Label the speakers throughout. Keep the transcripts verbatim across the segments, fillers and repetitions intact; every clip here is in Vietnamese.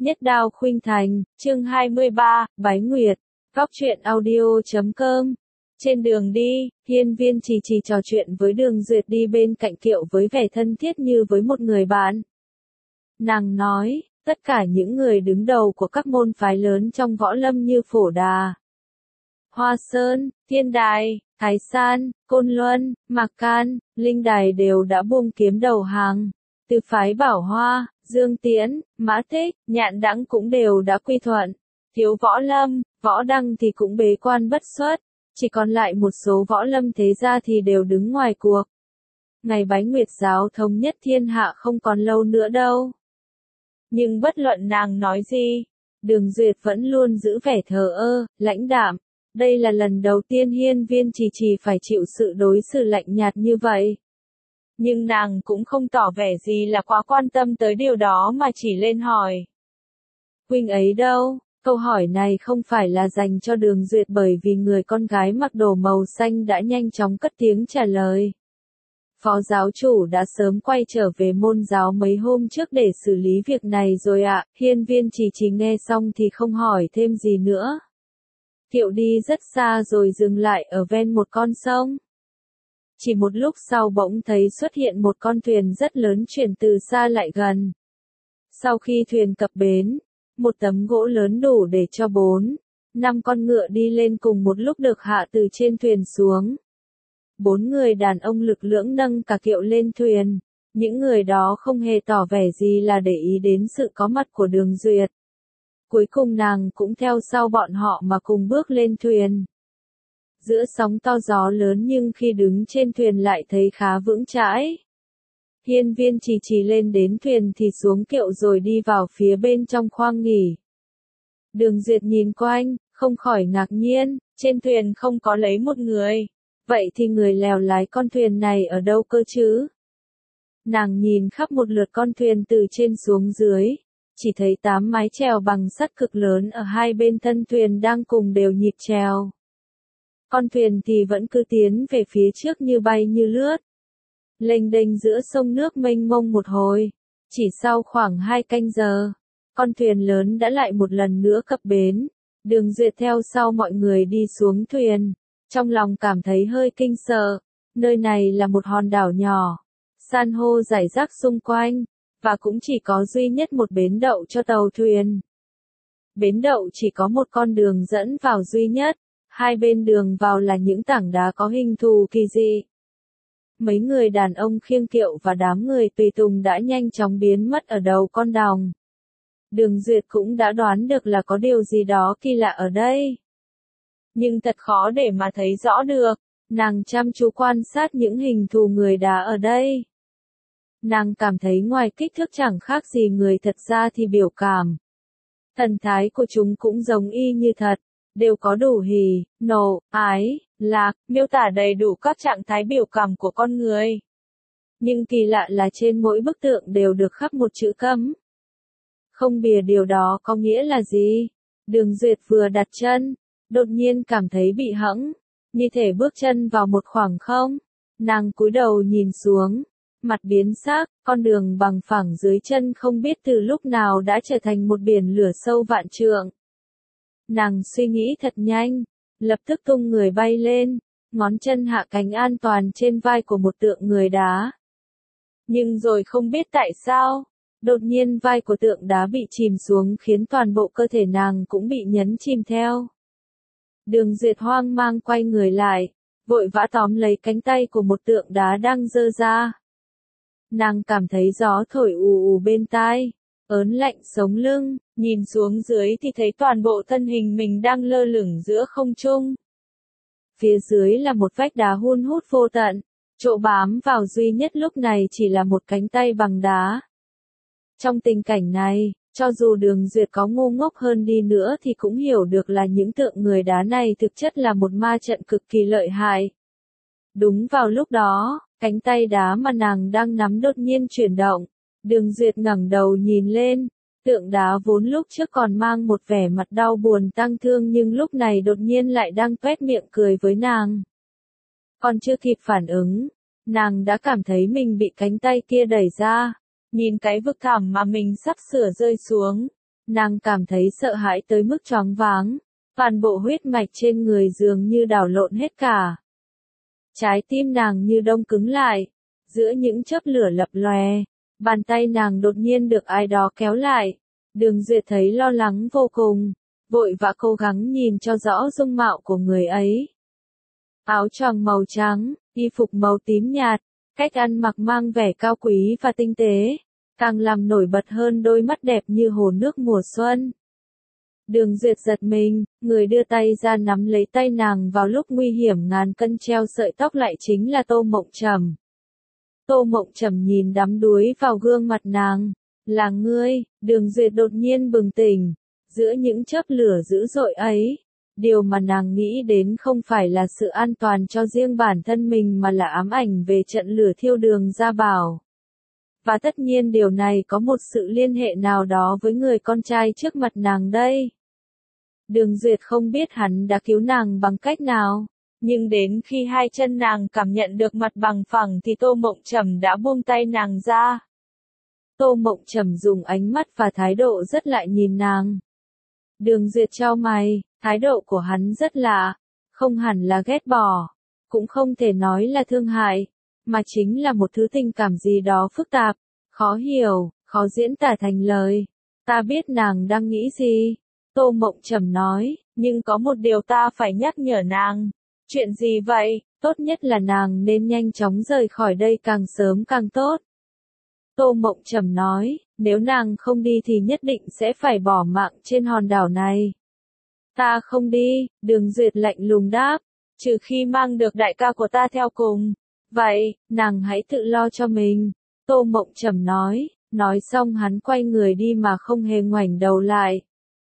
Speaker 1: Nhất Đao Khuynh Thành, chương hai mươi ba, Bái Nguyệt, Góc truyện audio chấm com. Trên đường đi, Hiên Viên Trì Trì trò chuyện với Đường Duyệt đi bên cạnh Kiệu với vẻ thân thiết như với một người bạn. Nàng nói, tất cả những người đứng đầu của các môn phái lớn trong võ lâm như Phổ Đà, Hoa Sơn, Thiên Đài, Thái San, Côn Luân, Mạc Can, Linh Đài đều đã buông kiếm đầu hàng. Từ phái Bảo Hoa, Dương Tiễn, Mã Thích, Nhạn Đãng cũng đều đã quy thuận. Thiếu Võ Lâm, Võ Đăng thì cũng bế quan bất xuất, chỉ còn lại một số võ lâm thế gia thì đều đứng ngoài cuộc. Ngày Bái Nguyệt giáo thống nhất thiên hạ không còn lâu nữa đâu. Nhưng bất luận nàng nói gì, Đường Duyệt vẫn luôn giữ vẻ thờ ơ, lãnh đạm. Đây là lần đầu tiên Hiên Viên Trì Trì phải chịu sự đối xử lạnh nhạt như vậy. Nhưng nàng cũng không tỏ vẻ gì là quá quan tâm tới điều đó mà chỉ lên hỏi. Huynh ấy đâu? Câu hỏi này không phải là dành cho Đường Duyệt bởi vì người con gái mặc đồ màu xanh đã nhanh chóng cất tiếng trả lời. Phó giáo chủ đã sớm quay trở về môn giáo mấy hôm trước để xử lý việc này rồi ạ. Hiên Viên Trì Trì nghe xong thì không hỏi thêm gì nữa. Kiệu đi rất xa rồi dừng lại ở ven một con sông. Chỉ một lúc sau bỗng thấy xuất hiện một con thuyền rất lớn chuyển từ xa lại gần. Sau khi thuyền cập bến, một tấm gỗ lớn đủ để cho bốn, năm con ngựa đi lên cùng một lúc được hạ từ trên thuyền xuống. Bốn người đàn ông lực lưỡng nâng cả kiệu lên thuyền. Những người đó không hề tỏ vẻ gì là để ý đến sự có mặt của Đường Duyệt. Cuối cùng nàng cũng theo sau bọn họ mà cùng bước lên thuyền. Giữa sóng to gió lớn nhưng khi đứng trên thuyền lại thấy khá vững chãi. Hiên Viên Trì Trì lên đến thuyền thì xuống kiệu rồi đi vào phía bên trong khoang nghỉ. Đường Duyệt nhìn quanh, không khỏi ngạc nhiên, trên thuyền không có lấy một người. Vậy thì người lèo lái con thuyền này ở đâu cơ chứ? Nàng nhìn khắp một lượt con thuyền từ trên xuống dưới. Chỉ thấy tám mái chèo bằng sắt cực lớn ở hai bên thân thuyền đang cùng đều nhịp chèo. Con thuyền thì vẫn cứ tiến về phía trước như bay như lướt. Lênh đênh giữa sông nước mênh mông một hồi. Chỉ sau khoảng hai canh giờ, con thuyền lớn đã lại một lần nữa cập bến. Đường Duyệt theo sau mọi người đi xuống thuyền. Trong lòng cảm thấy hơi kinh sợ. Nơi này là một hòn đảo nhỏ. San hô rải rác xung quanh. Và cũng chỉ có duy nhất một bến đậu cho tàu thuyền. Bến đậu chỉ có một con đường dẫn vào duy nhất. Hai bên đường vào là những tảng đá có hình thù kỳ dị. Mấy người đàn ông khiêng kiệu và đám người tùy tùng đã nhanh chóng biến mất ở đầu con đòng. Đường Duyệt cũng đã đoán được là có điều gì đó kỳ lạ ở đây. Nhưng thật khó để mà thấy rõ được. Nàng chăm chú quan sát những hình thù người đá ở đây. Nàng cảm thấy ngoài kích thước chẳng khác gì người thật ra thì biểu cảm. Thần thái của chúng cũng giống y như thật. Đều có đủ hỉ, nộ, ái, lạc, miêu tả đầy đủ các trạng thái biểu cảm của con người. Nhưng kỳ lạ là trên mỗi bức tượng đều được khắc một chữ cấm. Không bìa điều đó có nghĩa là gì? Đường Duyệt vừa đặt chân, đột nhiên cảm thấy bị hẫng, như thể bước chân vào một khoảng không. Nàng cúi đầu nhìn xuống, mặt biến sắc, con đường bằng phẳng dưới chân không biết từ lúc nào đã trở thành một biển lửa sâu vạn trượng. Nàng suy nghĩ thật nhanh, lập tức tung người bay lên, ngón chân hạ cánh an toàn trên vai của một tượng người đá. Nhưng rồi không biết tại sao, đột nhiên vai của tượng đá bị chìm xuống khiến toàn bộ cơ thể nàng cũng bị nhấn chìm theo. Đường Duyệt hoang mang quay người lại, vội vã tóm lấy cánh tay của một tượng đá đang giơ ra. Nàng cảm thấy gió thổi ù ù bên tai, ớn lạnh sống lưng, nhìn xuống dưới thì thấy toàn bộ thân hình mình đang lơ lửng giữa không trung. Phía dưới là một vách đá hun hút vô tận, chỗ bám vào duy nhất lúc này chỉ là một cánh tay bằng đá. Trong tình cảnh này, cho dù Đường Duyệt có ngu ngốc hơn đi nữa thì cũng hiểu được là những tượng người đá này thực chất là một ma trận cực kỳ lợi hại. Đúng vào lúc đó, cánh tay đá mà nàng đang nắm đột nhiên chuyển động. Đường Duyệt ngẩng đầu nhìn lên, tượng đá vốn lúc trước còn mang một vẻ mặt đau buồn tang thương nhưng lúc này đột nhiên lại đang toét miệng cười với nàng. Còn chưa kịp phản ứng, nàng đã cảm thấy mình bị cánh tay kia đẩy ra, nhìn cái vực thẳm mà mình sắp sửa rơi xuống, nàng cảm thấy sợ hãi tới mức choáng váng, toàn bộ huyết mạch trên người dường như đảo lộn hết cả. Trái tim nàng như đông cứng lại, giữa những chớp lửa lập lòe, bàn tay nàng đột nhiên được ai đó kéo lại. Đường Duyệt thấy lo lắng vô cùng, vội vã cố gắng nhìn cho rõ dung mạo của người ấy. Áo choàng màu trắng, y phục màu tím nhạt, cách ăn mặc mang vẻ cao quý và tinh tế, càng làm nổi bật hơn đôi mắt đẹp như hồ nước mùa xuân. Đường Duyệt giật mình, người đưa tay ra nắm lấy tay nàng vào lúc nguy hiểm ngàn cân treo sợi tóc lại chính là Tô Mộng Trầm. Tô Mộng Trầm nhìn đắm đuối vào gương mặt nàng. Là ngươi, Đường Duyệt đột nhiên bừng tỉnh, giữa những chớp lửa dữ dội ấy. Điều mà nàng nghĩ đến không phải là sự an toàn cho riêng bản thân mình mà là ám ảnh về trận lửa thiêu Đường Gia Bảo. Và tất nhiên điều này có một sự liên hệ nào đó với người con trai trước mặt nàng đây. Đường Duyệt không biết hắn đã cứu nàng bằng cách nào, nhưng đến khi hai chân nàng cảm nhận được mặt bằng phẳng thì Tô Mộng Trầm đã buông tay nàng ra. Tô Mộng Trầm dùng ánh mắt và thái độ rất lạ nhìn nàng. Đường Duyệt chau mày, thái độ của hắn rất lạ, không hẳn là ghét bỏ, cũng không thể nói là thương hại, mà chính là một thứ tình cảm gì đó phức tạp, khó hiểu, khó diễn tả thành lời. Ta biết nàng đang nghĩ gì, Tô Mộng Trầm nói, nhưng có một điều ta phải nhắc nhở nàng. Chuyện gì vậy? Tốt nhất là nàng nên nhanh chóng rời khỏi đây càng sớm càng tốt. Tô Mộng Trầm nói, nếu nàng không đi thì nhất định sẽ phải bỏ mạng trên hòn đảo này. Ta không đi, Đường Duyệt lạnh lùng đáp, trừ khi mang được đại ca của ta theo cùng. Vậy, nàng hãy tự lo cho mình. Tô Mộng Trầm nói, nói xong hắn quay người đi mà không hề ngoảnh đầu lại.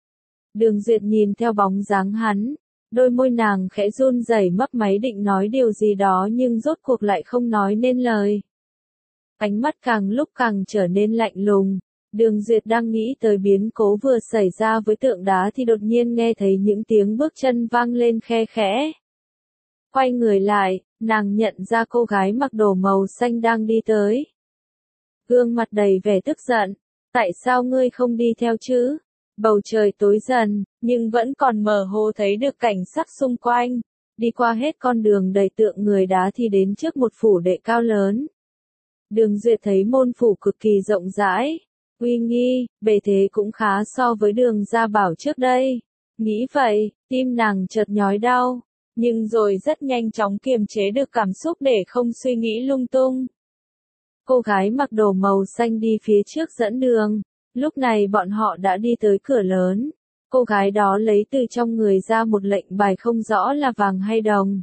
Speaker 1: Đường Duyệt nhìn theo bóng dáng hắn, đôi môi nàng khẽ run rẩy mấp máy định nói điều gì đó nhưng rốt cuộc lại không nói nên lời. Ánh mắt càng lúc càng trở nên lạnh lùng. Đường Duyệt đang nghĩ tới biến cố vừa xảy ra với tượng đá thì đột nhiên nghe thấy những tiếng bước chân vang lên khe khẽ. Quay người lại, nàng nhận ra cô gái mặc đồ màu xanh đang đi tới. Gương mặt đầy vẻ tức giận, tại sao ngươi không đi theo chứ? Bầu trời tối dần, nhưng vẫn còn mơ hồ thấy được cảnh sắc xung quanh. Đi qua hết con đường đầy tượng người đá thì đến trước một phủ đệ cao lớn. Đường Duyệt thấy môn phủ cực kỳ rộng rãi, uy nghi, bề thế cũng khá so với Đường Gia Bảo trước đây. Nghĩ vậy, tim nàng chợt nhói đau, nhưng rồi rất nhanh chóng kiềm chế được cảm xúc để không suy nghĩ lung tung. Cô gái mặc đồ màu xanh đi phía trước dẫn đường, lúc này bọn họ đã đi tới cửa lớn. Cô gái đó lấy từ trong người ra một lệnh bài không rõ là vàng hay đồng.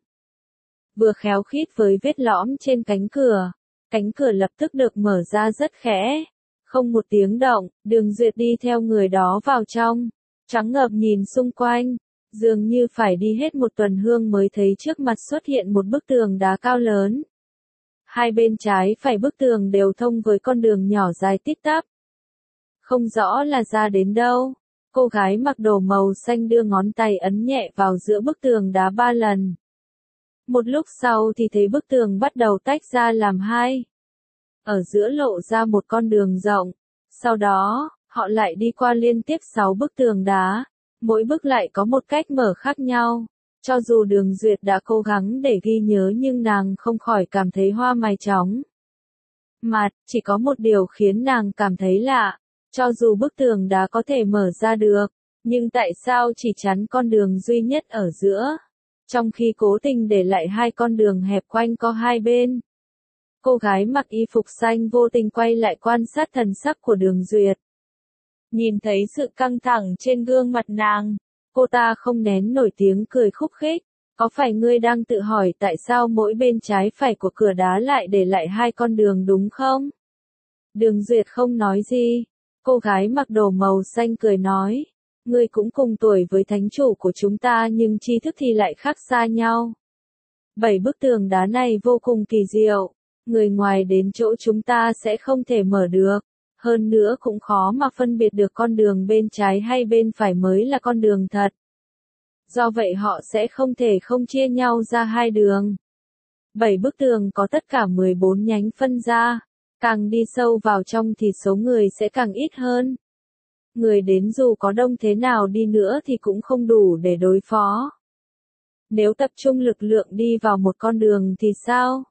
Speaker 1: Vừa khéo khít với vết lõm trên cánh cửa. Cánh cửa lập tức được mở ra rất khẽ. Không một tiếng động, Đường Duyệt đi theo người đó vào trong. Trắng ngợp nhìn xung quanh, dường như phải đi hết một tuần hương mới thấy trước mặt xuất hiện một bức tường đá cao lớn. Hai bên trái phải bức tường đều thông với con đường nhỏ dài tít tắp. Không rõ là ra đến đâu. Cô gái mặc đồ màu xanh đưa ngón tay ấn nhẹ vào giữa bức tường đá ba lần. Một lúc sau thì thấy bức tường bắt đầu tách ra làm hai. Ở giữa lộ ra một con đường rộng. Sau đó, họ lại đi qua liên tiếp sáu bức tường đá. Mỗi bức lại có một cách mở khác nhau. Cho dù Đường Duyệt đã cố gắng để ghi nhớ nhưng nàng không khỏi cảm thấy hoa mày chóng mặt, chỉ có một điều khiến nàng cảm thấy lạ. Cho dù bức tường đá có thể mở ra được, nhưng tại sao chỉ chắn con đường duy nhất ở giữa, trong khi cố tình để lại hai con đường hẹp quanh co hai bên. Cô gái mặc y phục xanh vô tình quay lại quan sát thần sắc của Đường Duyệt. Nhìn thấy sự căng thẳng trên gương mặt nàng, cô ta không nén nổi tiếng cười khúc khích. Có phải ngươi đang tự hỏi tại sao mỗi bên trái phải của cửa đá lại để lại hai con đường đúng không? Đường Duyệt không nói gì. Cô gái mặc đồ màu xanh cười nói, ngươi cũng cùng tuổi với thánh chủ của chúng ta nhưng tri thức thì lại khác xa nhau. Bảy bức tường đá này vô cùng kỳ diệu, người ngoài đến chỗ chúng ta sẽ không thể mở được, hơn nữa cũng khó mà phân biệt được con đường bên trái hay bên phải mới là con đường thật. Do vậy họ sẽ không thể không chia nhau ra hai đường. Bảy bức tường có tất cả mười bốn nhánh phân ra. Càng đi sâu vào trong thì số người sẽ càng ít hơn. người đến dù có đông thế nào đi nữa thì cũng không đủ để đối phó. Nếu tập trung lực lượng đi vào một con đường thì sao?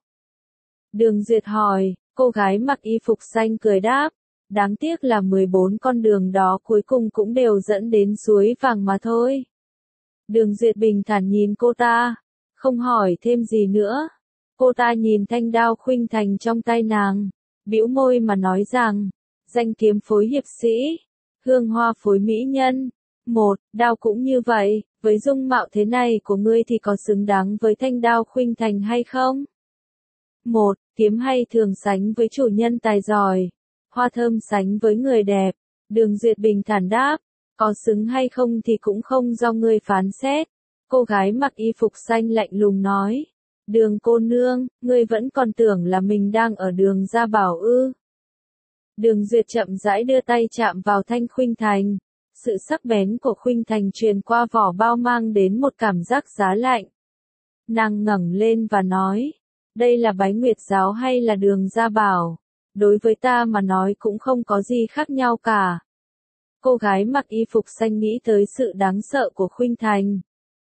Speaker 1: Đường Duyệt hỏi, cô gái mặc y phục xanh cười đáp, đáng tiếc là mười bốn con đường đó cuối cùng cũng đều dẫn đến suối vàng mà thôi. Đường Duyệt bình thản nhìn cô ta, không hỏi thêm gì nữa. Cô ta nhìn thanh đao khuynh thành trong tay nàng, bĩu môi mà nói rằng, danh kiếm phối hiệp sĩ, hương hoa phối mỹ nhân. Một, đao cũng như vậy, với dung mạo thế này của ngươi thì có xứng đáng với thanh đao khuynh thành hay không? Một, kiếm hay thường sánh với chủ nhân tài giỏi, hoa thơm sánh với người đẹp. Đường Duyệt bình thản đáp, có xứng hay không thì cũng không do ngươi phán xét. Cô gái mặc y phục xanh lạnh lùng nói, Đường cô nương, ngươi vẫn còn tưởng là mình đang ở đường Gia Bảo ư? Đường Duyệt chậm rãi đưa tay chạm vào thanh khuynh thành. Sự sắc bén của khuynh thành truyền qua vỏ bao mang đến một cảm giác giá lạnh. Nàng ngẩng lên và nói, đây là Bái Nguyệt giáo hay là đường Gia Bảo? Đối với ta mà nói cũng không có gì khác nhau cả. Cô gái mặc y phục xanh nghĩ tới sự đáng sợ của khuynh thành.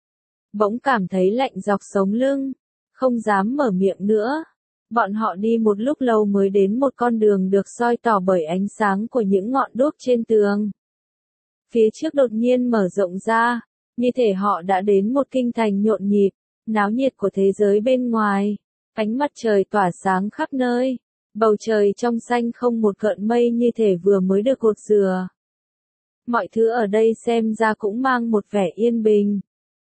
Speaker 1: Bỗng cảm thấy lạnh dọc sống lưng, không dám mở miệng nữa. Bọn họ đi một lúc lâu mới đến một con đường được soi tỏ bởi ánh sáng của những ngọn đuốc trên tường. Phía trước đột nhiên mở rộng ra, như thể họ đã đến một kinh thành nhộn nhịp, náo nhiệt của thế giới bên ngoài. Ánh mặt trời tỏa sáng khắp nơi, bầu trời trong xanh không một gợn mây như thể vừa mới được gột rửa. Mọi thứ ở đây xem ra cũng mang một vẻ yên bình.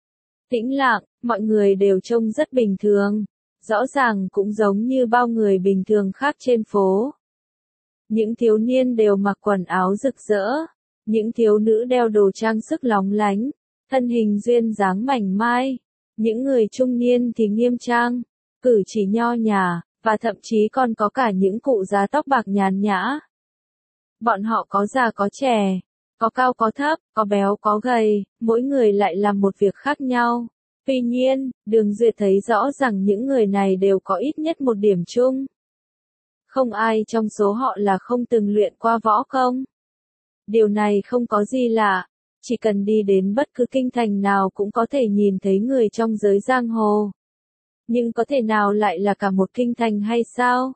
Speaker 1: Tĩnh lặng, mọi người đều trông rất bình thường, rõ ràng cũng giống như bao người bình thường khác trên phố. Những thiếu niên đều mặc quần áo rực rỡ, những thiếu nữ đeo đồ trang sức lóng lánh, thân hình duyên dáng mảnh mai, những người trung niên thì nghiêm trang, cử chỉ nho nhã, và thậm chí còn có cả những cụ già tóc bạc nhàn nhã. Bọn họ có già có trẻ, có cao có thấp, có béo có gầy, mỗi người lại làm một việc khác nhau. Tuy nhiên, Đường Duyệt thấy rõ rằng những người này đều có ít nhất một điểm chung. Không ai trong số họ là không từng luyện qua võ công. Điều này không có gì lạ, chỉ cần đi đến bất cứ kinh thành nào cũng có thể nhìn thấy người trong giới giang hồ. Nhưng có thể nào lại là cả một kinh thành hay sao?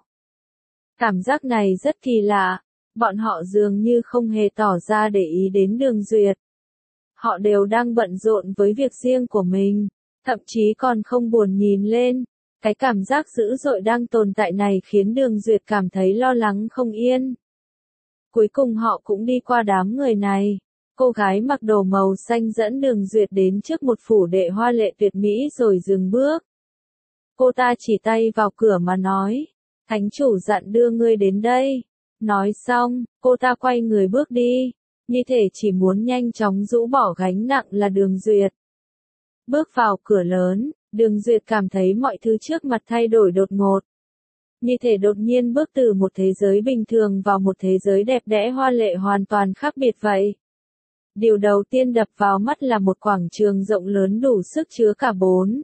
Speaker 1: Cảm giác này rất kỳ lạ, bọn họ dường như không hề tỏ ra để ý đến Đường Duyệt. Họ đều đang bận rộn với việc riêng của mình, thậm chí còn không buồn nhìn lên. Cái cảm giác dữ dội đang tồn tại này khiến Đường Duyệt cảm thấy lo lắng không yên. Cuối cùng họ cũng đi qua đám người này. Cô gái mặc đồ màu xanh dẫn Đường Duyệt đến trước một phủ đệ hoa lệ tuyệt mỹ rồi dừng bước. Cô ta chỉ tay vào cửa mà nói, thánh chủ dặn đưa ngươi đến đây. Nói xong, cô ta quay người bước đi, như thể chỉ muốn nhanh chóng rũ bỏ gánh nặng là Đường Duyệt. Bước vào cửa lớn, Đường Duyệt cảm thấy mọi thứ trước mặt thay đổi đột ngột. Như thể đột nhiên bước từ một thế giới bình thường vào một thế giới đẹp đẽ hoa lệ hoàn toàn khác biệt vậy. Điều đầu tiên đập vào mắt là một quảng trường rộng lớn đủ sức chứa cả bốn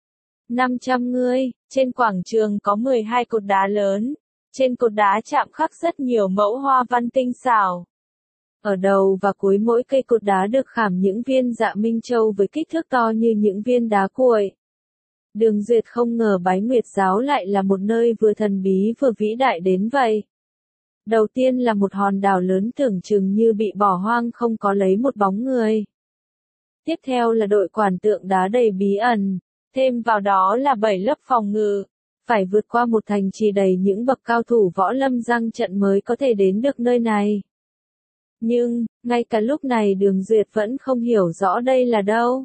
Speaker 1: năm trăm người. Trên quảng trường có mười hai cột đá lớn. Trên cột đá chạm khắc rất nhiều mẫu hoa văn tinh xảo. Ở đầu và cuối mỗi cây cột đá được khảm những viên dạ minh châu với kích thước to như những viên đá cuội. Đường Duyệt không ngờ Bái Nguyệt giáo lại là một nơi vừa thần bí vừa vĩ đại đến vậy. Đầu tiên là một hòn đảo lớn tưởng chừng như bị bỏ hoang không có lấy một bóng người. Tiếp theo là đội quản tượng đá đầy bí ẩn, thêm vào đó là bảy lớp phòng ngự. Phải vượt qua một thành trì đầy những bậc cao thủ võ lâm răng trận mới có thể đến được nơi này. Nhưng, ngay cả lúc này Đường Duyệt vẫn không hiểu rõ đây là đâu.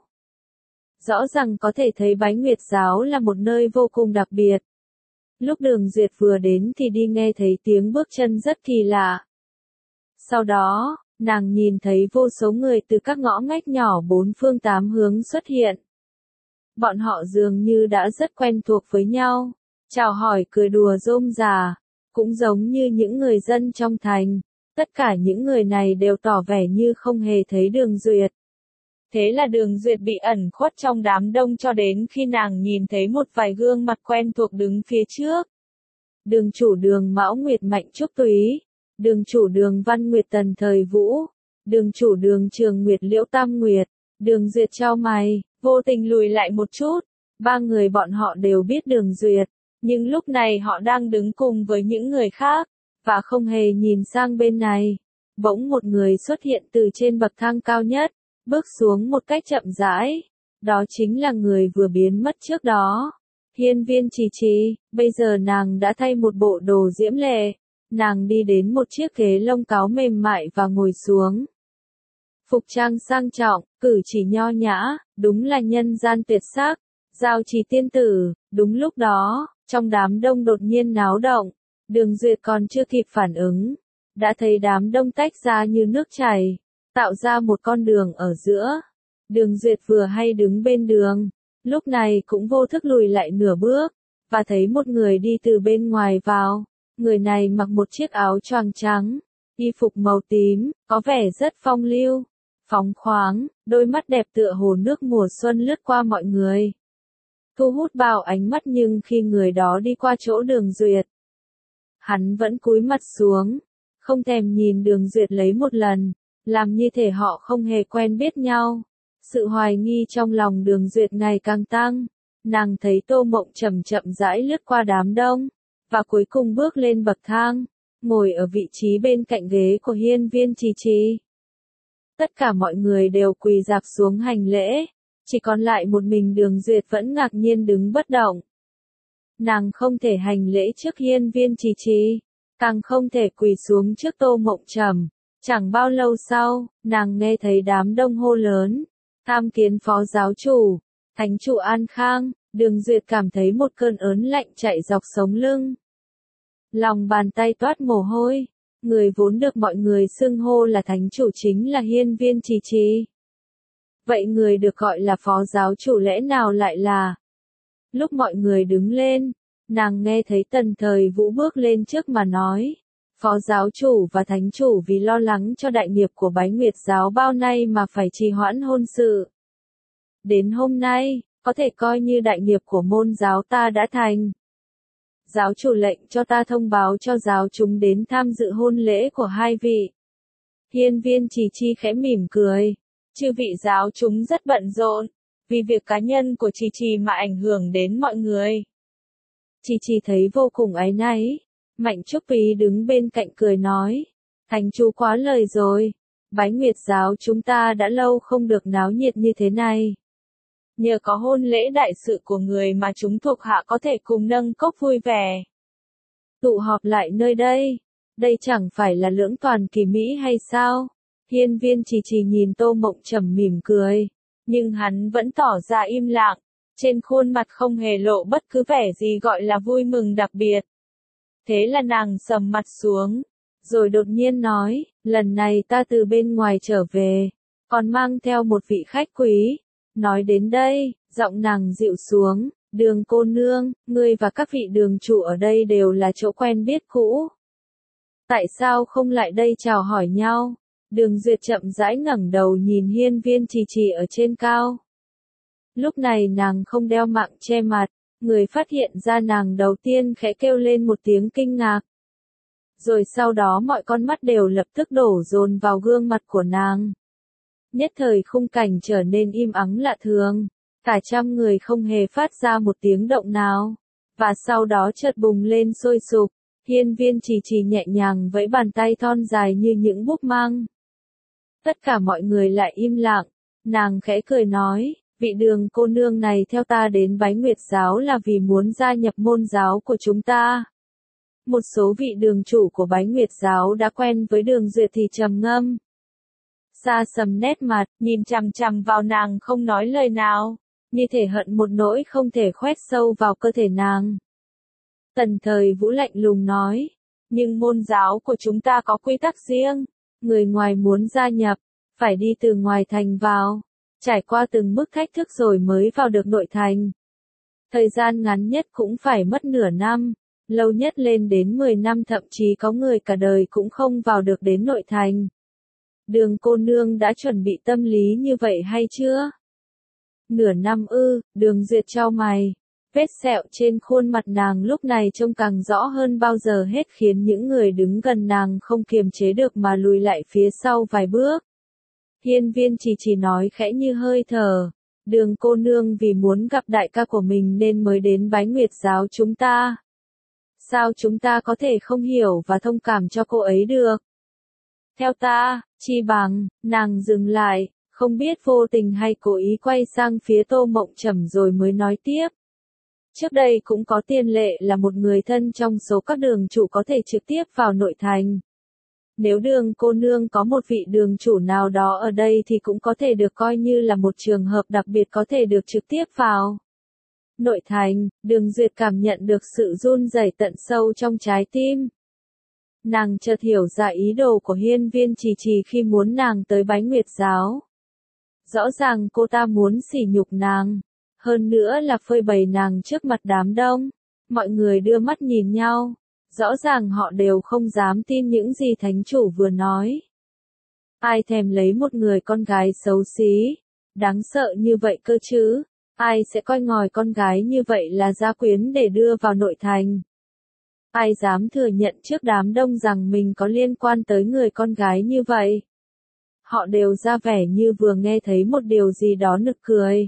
Speaker 1: Rõ ràng có thể thấy Bái Nguyệt giáo là một nơi vô cùng đặc biệt. Lúc Đường Duyệt vừa đến thì đi nghe thấy tiếng bước chân rất kỳ lạ. Sau đó, nàng nhìn thấy vô số người từ các ngõ ngách nhỏ bốn phương tám hướng xuất hiện. Bọn họ dường như đã rất quen thuộc với nhau, chào hỏi cười đùa rôm rả, cũng giống như những người dân trong thành. Tất cả những người này đều tỏ vẻ như không hề thấy Đường Duyệt. Thế là Đường Duyệt bị ẩn khuất trong đám đông cho đến khi nàng nhìn thấy một vài gương mặt quen thuộc đứng phía trước. Đường chủ Đường Mão Nguyệt Mạnh Trúc Túy, đường chủ Đường Văn Nguyệt Tần Thời Vũ, Đường chủ Đường Trường Nguyệt Liễu Tam Nguyệt, Đường Duyệt chau mày, vô tình lùi lại một chút. Ba người bọn họ đều biết Đường Duyệt, nhưng lúc này họ đang đứng cùng với những người khác, và không hề nhìn sang bên này. Bỗng một người xuất hiện từ trên bậc thang cao nhất, bước xuống một cách chậm rãi. Đó chính là người vừa biến mất trước đó. Hiên Viên Trì Trì, bây giờ nàng đã thay một bộ đồ diễm lệ. Nàng đi đến một chiếc ghế lông cáo mềm mại và ngồi xuống. Phục trang sang trọng, cử chỉ nho nhã, đúng là nhân gian tuyệt sắc. Giao Trì tiên tử, đúng lúc đó, trong đám đông đột nhiên náo động. Đường Duyệt còn chưa kịp phản ứng, đã thấy đám đông tách ra như nước chảy, tạo ra một con đường ở giữa. Đường Duyệt vừa hay đứng bên đường, lúc này cũng vô thức lùi lại nửa bước, và thấy một người đi từ bên ngoài vào. Người này mặc một chiếc áo choàng trắng, y phục màu tím, có vẻ rất phong lưu, phóng khoáng, đôi mắt đẹp tựa hồ nước mùa xuân lướt qua mọi người. Thu hút bao ánh mắt, nhưng khi người đó đi qua chỗ Đường Duyệt, hắn vẫn cúi mặt xuống, không thèm nhìn Đường Duyệt lấy một lần, làm như thể họ không hề quen biết nhau. Sự hoài nghi trong lòng Đường Duyệt ngày càng tăng, nàng thấy Tô Mộng chậm chậm rãi lướt qua đám đông, và cuối cùng bước lên bậc thang, ngồi ở vị trí bên cạnh ghế của Hiên Viên Trì Trì. Tất cả mọi người đều quỳ rạp xuống hành lễ, chỉ còn lại một mình Đường Duyệt vẫn ngạc nhiên đứng bất động. Nàng không thể hành lễ trước Hiên Viên Trì Trì, càng không thể quỳ xuống trước Tô Mộng Trầm. Chẳng bao lâu sau, nàng nghe thấy đám đông hô lớn, tham kiến phó giáo chủ, thánh chủ An Khang. Đường Duyệt cảm thấy một cơn ớn lạnh chạy dọc sống lưng. Lòng bàn tay toát mồ hôi, người vốn được mọi người xưng hô là thánh chủ chính là Hiên Viên Trì Trì. Vậy người được gọi là phó giáo chủ lẽ nào lại là? Lúc mọi người đứng lên, nàng nghe thấy Tần Thời Vũ bước lên trước mà nói, phó giáo chủ và thánh chủ vì lo lắng cho đại nghiệp của Bái Nguyệt giáo bao nay mà phải trì hoãn hôn sự. Đến hôm nay, có thể coi như đại nghiệp của môn giáo ta đã thành. Giáo chủ lệnh cho ta thông báo cho giáo chúng đến tham dự hôn lễ của hai vị. Hiên Viên Trì Trì khẽ mỉm cười, chư vị giáo chúng rất bận rộn, vì việc cá nhân của Trì Trì mà ảnh hưởng đến mọi người. Trì Trì thấy vô cùng áy náy, Mạnh Trúc Pí đứng bên cạnh cười nói, thánh chủ quá lời rồi, Bái Nguyệt giáo chúng ta đã lâu không được náo nhiệt như thế này. Nhờ có hôn lễ đại sự của người mà chúng thuộc hạ có thể cùng nâng cốc vui vẻ. Tụ họp lại nơi đây, đây chẳng phải là lưỡng toàn kỳ mỹ hay sao? Hiên Viên Trì Trì nhìn Tô Mộng Trầm mỉm cười, nhưng hắn vẫn tỏ ra im lặng, trên khuôn mặt không hề lộ bất cứ vẻ gì gọi là vui mừng đặc biệt. Thế là nàng sầm mặt xuống, rồi đột nhiên nói, lần này ta từ bên ngoài trở về, còn mang theo một vị khách quý. Nói đến đây, giọng nàng dịu xuống, Đường cô nương, ngươi và các vị đường chủ ở đây đều là chỗ quen biết cũ. Tại sao không lại đây chào hỏi nhau? Đường Duyệt chậm rãi ngẩng đầu nhìn Hiên Viên Trì Trì ở trên cao. Lúc này nàng không đeo mạng che mặt, người phát hiện ra nàng đầu tiên khẽ kêu lên một tiếng kinh ngạc. Rồi sau đó mọi con mắt đều lập tức đổ dồn vào gương mặt của nàng. Nhất thời khung cảnh trở nên im ắng lạ thường, cả trăm người không hề phát ra một tiếng động nào, và sau đó chợt bùng lên sôi sục. Hiên Viên Trì Trì nhẹ nhàng vẫy bàn tay thon dài như những búp măng. Tất cả mọi người lại im lặng, nàng khẽ cười nói, vị Đường cô nương này theo ta đến Bái Nguyệt giáo là vì muốn gia nhập môn giáo của chúng ta. Một số vị đường chủ của Bái Nguyệt giáo đã quen với Đường Duyệt thì trầm ngâm. Xa sầm nét mặt, nhìn chằm chằm vào nàng không nói lời nào, như thể hận một nỗi không thể khoét sâu vào cơ thể nàng. Tần Thời Vũ lạnh lùng nói, nhưng môn giáo của chúng ta có quy tắc riêng, người ngoài muốn gia nhập, phải đi từ ngoài thành vào, trải qua từng bước thách thức rồi mới vào được nội thành. Thời gian ngắn nhất cũng phải mất nửa năm, lâu nhất lên đến mười năm, thậm chí có người cả đời cũng không vào được đến nội thành. Đường cô nương đã chuẩn bị tâm lý như vậy hay chưa? Nửa năm ư? Đường Duyệt chau mày. Vết sẹo trên khuôn mặt nàng lúc này trông càng rõ hơn bao giờ hết, khiến những người đứng gần nàng không kiềm chế được mà lùi lại phía sau vài bước. Hiên viên chỉ chỉ nói khẽ như hơi thở. Đường cô nương vì muốn gặp đại ca của mình nên mới đến bái nguyệt giáo chúng ta. Sao chúng ta có thể không hiểu và thông cảm cho cô ấy được? Theo ta, chi bằng, nàng dừng lại, không biết vô tình hay cố ý quay sang phía Tô Mộng Trầm rồi mới nói tiếp. Trước đây cũng có tiền lệ là một người thân trong số các đường chủ có thể trực tiếp vào nội thành. Nếu đường cô nương có một vị đường chủ nào đó ở đây thì cũng có thể được coi như là một trường hợp đặc biệt có thể được trực tiếp vào nội thành. Đường Duyệt cảm nhận được sự run rẩy tận sâu trong trái tim. Nàng chợt hiểu ra ý đồ của hiên viên trì trì khi muốn nàng tới bái nguyệt giáo. Rõ ràng cô ta muốn sỉ nhục nàng, hơn nữa là phơi bày nàng trước mặt đám đông. Mọi người đưa mắt nhìn nhau, rõ ràng họ đều không dám tin những gì thánh chủ vừa nói. Ai thèm lấy một người con gái xấu xí, đáng sợ như vậy cơ chứ? Ai sẽ coi ngòi con gái như vậy là gia quyến để đưa vào nội thành? Ai dám thừa nhận trước đám đông rằng mình có liên quan tới người con gái như vậy? Họ đều ra vẻ như vừa nghe thấy một điều gì đó nực cười.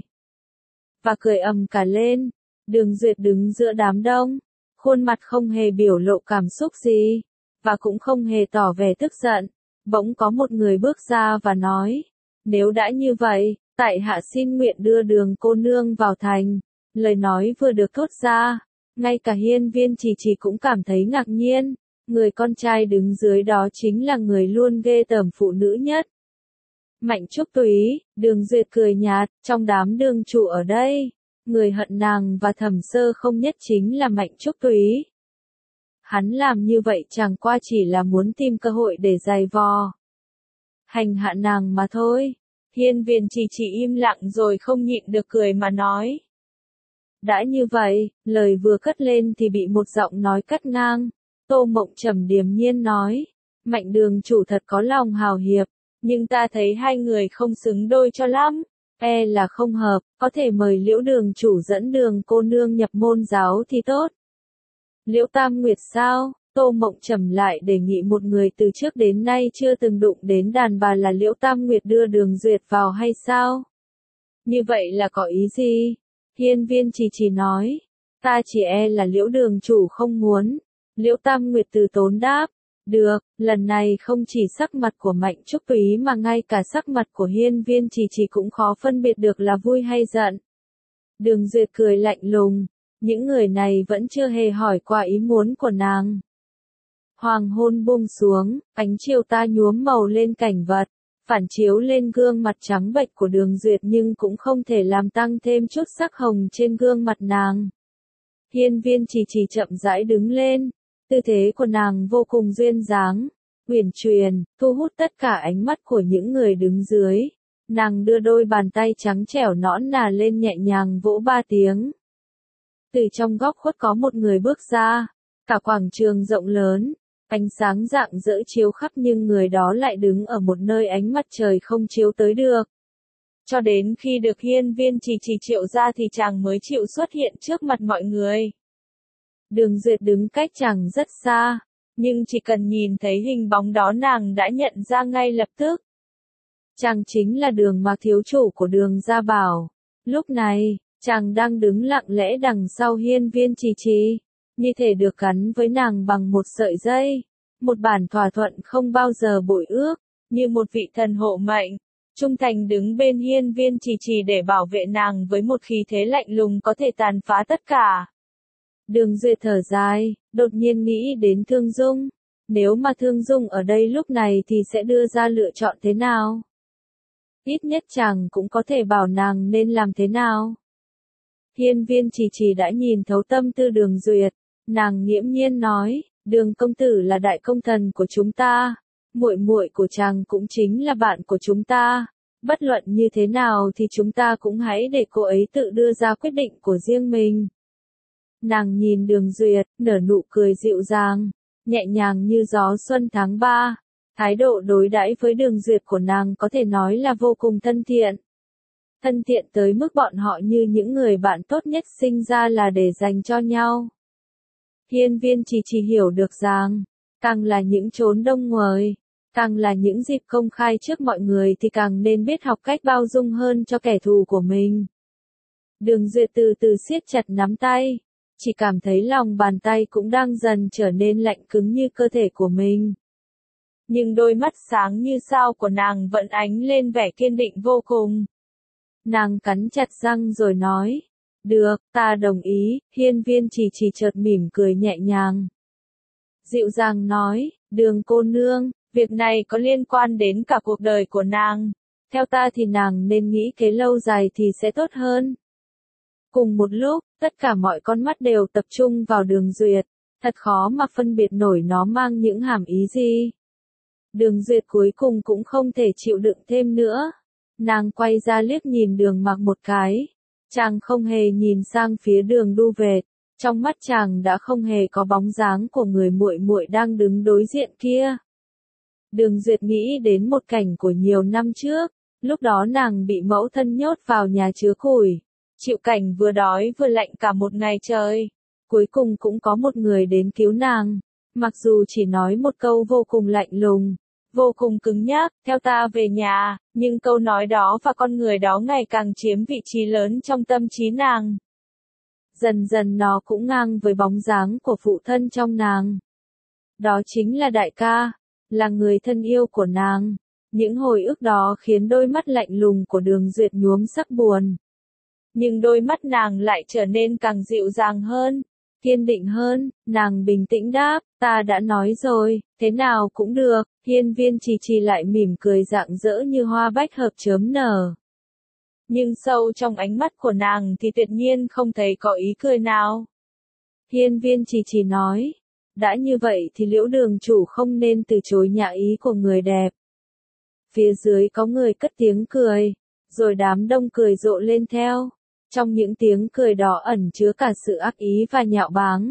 Speaker 1: Và cười ầm cả lên. Đường Duyệt đứng giữa đám đông, khuôn mặt không hề biểu lộ cảm xúc gì, và cũng không hề tỏ vẻ tức giận. Bỗng có một người bước ra và nói, nếu đã như vậy, tại hạ xin nguyện đưa đường cô nương vào thành. Lời nói vừa được thốt ra, ngay cả hiên viên trì trì cũng cảm thấy ngạc nhiên. Người con trai đứng dưới đó chính là người luôn ghê tởm phụ nữ nhất. Mạnh Trúc Túy. Đường Duyệt cười nhạt, trong đám đường chủ ở đây, người hận nàng và Thẩm Sơ không nhất chính là Mạnh Trúc Túy. Hắn làm như vậy chẳng qua chỉ là muốn tìm cơ hội để giày vò, hành hạ nàng mà thôi. Hiên viên chỉ chỉ im lặng rồi không nhịn được cười mà nói. Đã như vậy, lời vừa cất lên thì bị một giọng nói cắt ngang. Tô Mộng Trầm điềm nhiên nói, Mạnh đường chủ thật có lòng hào hiệp, nhưng ta thấy hai người không xứng đôi cho lắm, e là không hợp, có thể mời Liễu đường chủ dẫn đường cô nương nhập môn giáo thì tốt. Liễu Tam Nguyệt sao? Tô Mộng Trầm lại đề nghị một người từ trước đến nay chưa từng đụng đến đàn bà là Liễu Tam Nguyệt đưa Đường Duyệt vào hay sao? Như vậy là có ý gì? Hiên viên chỉ chỉ nói, ta chỉ e là Liễu đường chủ không muốn. Liễu Tam Nguyệt từ tốn đáp, được, lần này không chỉ sắc mặt của Mạnh Trúc Túy mà ngay cả sắc mặt của hiên viên chỉ chỉ cũng khó phân biệt được là vui hay giận. Đường Duyệt cười lạnh lùng, những người này vẫn chưa hề hỏi qua ý muốn của nàng. Hoàng hôn buông xuống, ánh chiều ta nhuốm màu lên cảnh vật, phản chiếu lên gương mặt trắng bệch của Đường Duyệt nhưng cũng không thể làm tăng thêm chút sắc hồng trên gương mặt nàng. Hiên viên chỉ chỉ chậm rãi đứng lên, tư thế của nàng vô cùng duyên dáng, uyển chuyển, thu hút tất cả ánh mắt của những người đứng dưới. Nàng đưa đôi bàn tay trắng trẻo nõn nà lên nhẹ nhàng vỗ ba tiếng. Từ trong góc khuất có một người bước ra, cả quảng trường rộng lớn, ánh sáng rạng rỡ chiếu khắp nhưng người đó lại đứng ở một nơi ánh mặt trời không chiếu tới được. Cho đến khi được hiên viên chỉ chỉ triệu ra thì chàng mới chịu xuất hiện trước mặt mọi người. Đường Duyệt đứng cách chàng rất xa, nhưng chỉ cần nhìn thấy hình bóng đó nàng đã nhận ra ngay lập tức. Chàng chính là Đường Mạc thiếu chủ của Đường Gia Bảo. Lúc này, chàng đang đứng lặng lẽ đằng sau hiên viên chỉ chỉ, như thể được gắn với nàng bằng một sợi dây, một bản thỏa thuận không bao giờ bội ước, như một vị thần hộ mệnh, trung thành đứng bên hiên viên chỉ chỉ để bảo vệ nàng với một khí thế lạnh lùng có thể tàn phá tất cả. Đường Duyệt thở dài, đột nhiên nghĩ đến Thương Dung. Nếu mà Thương Dung ở đây lúc này thì sẽ đưa ra lựa chọn thế nào? Ít nhất chàng cũng có thể bảo nàng nên làm thế nào. Hiên viên chỉ chỉ đã nhìn thấu tâm tư Đường Duyệt, nàng nghiễm nhiên nói, Đường công tử là đại công thần của chúng ta, muội muội của chàng cũng chính là bạn của chúng ta. Bất luận như thế nào thì chúng ta cũng hãy để cô ấy tự đưa ra quyết định của riêng mình. Nàng nhìn Đường Duyệt, nở nụ cười dịu dàng, nhẹ nhàng như gió xuân tháng ba. Thái độ đối đãi với Đường Duyệt của nàng có thể nói là vô cùng thân thiện. Thân thiện tới mức bọn họ như những người bạn tốt nhất sinh ra là để dành cho nhau. Hiên viên chỉ chỉ hiểu được rằng, càng là những chốn đông người, Càng là những dịp công khai trước mọi người thì càng nên biết học cách bao dung hơn cho kẻ thù của mình. Đường Duyệt từ từ siết chặt nắm tay, chỉ cảm thấy lòng bàn tay cũng đang dần trở nên lạnh cứng như cơ thể của mình. Nhưng đôi mắt sáng như sao của nàng vẫn ánh lên vẻ kiên định vô cùng. Nàng cắn chặt răng rồi nói, được, ta đồng ý. Hiên Viên Chỉ Chỉ chợt mỉm cười nhẹ nhàng. Dịu dàng nói, Đường cô nương, việc này có liên quan đến cả cuộc đời của nàng. Theo ta thì nàng nên nghĩ kế lâu dài thì sẽ tốt hơn. Cùng một lúc, tất cả mọi con mắt đều tập trung vào Đường Duyệt, thật khó mà phân biệt nổi nó mang những hàm ý gì. Đường Duyệt cuối cùng cũng không thể chịu đựng thêm nữa. Nàng quay ra liếc nhìn Đường Mặc một cái. Chàng không hề nhìn sang phía Đường Đu Vệt, trong mắt chàng đã không hề có bóng dáng của người muội muội đang đứng đối diện kia. Đường Duyệt nghĩ đến một cảnh của nhiều năm trước, lúc đó nàng bị mẫu thân nhốt vào nhà chứa củi, chịu cảnh vừa đói vừa lạnh cả một ngày trời. Cuối cùng cũng có một người đến cứu nàng, mặc dù chỉ nói một câu vô cùng lạnh lùng, vô cùng cứng nhắc, theo ta về nhà, nhưng câu nói đó và con người đó ngày càng chiếm vị trí lớn trong tâm trí nàng. Dần dần nó cũng ngang với bóng dáng của phụ thân trong nàng. Đó chính là đại ca, là người thân yêu của nàng. Những hồi ức đó khiến đôi mắt lạnh lùng của Đường Duyệt nhuốm sắc buồn. Nhưng đôi mắt nàng lại trở nên càng dịu dàng hơn, kiên định hơn. Nàng bình tĩnh đáp, ta đã nói rồi, thế nào cũng được. Hiên Viên Chỉ Chỉ lại mỉm cười rạng rỡ như hoa bách hợp chớm nở. Nhưng sâu trong ánh mắt của nàng thì tuyệt nhiên không thấy có ý cười nào. Hiên Viên Chỉ Chỉ nói, đã như vậy thì Liễu đường chủ không nên từ chối nhã ý của người đẹp. Phía dưới có người cất tiếng cười, rồi đám đông cười rộ lên theo. Trong những tiếng cười đó ẩn chứa cả sự ác ý và nhạo báng.